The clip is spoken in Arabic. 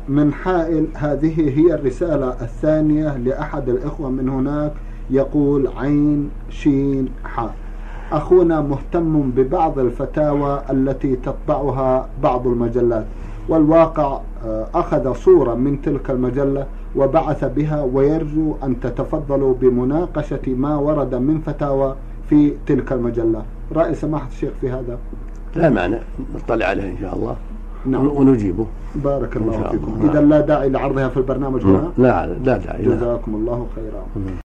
من حائل. هذه هي الرسالة الثانية لأحد الإخوة من هناك، يقول عين شين حاء. أخونا مهتم ببعض الفتاوى التي تطبعها بعض المجلات، والواقع أخذ صورة من تلك المجلة وبعث بها، ويرجو أن تتفضلوا بمناقشة ما ورد من فتاوى في تلك المجلة. رأي سماحة الشيخ في هذا؟ لا معنى، نطلع عليه إن شاء الله. نعم. ونجيبه. بارك الله فيكم. إذا لا داعي لعرضها في البرنامج هنا. لا داعي. جزاكم الله خيرا.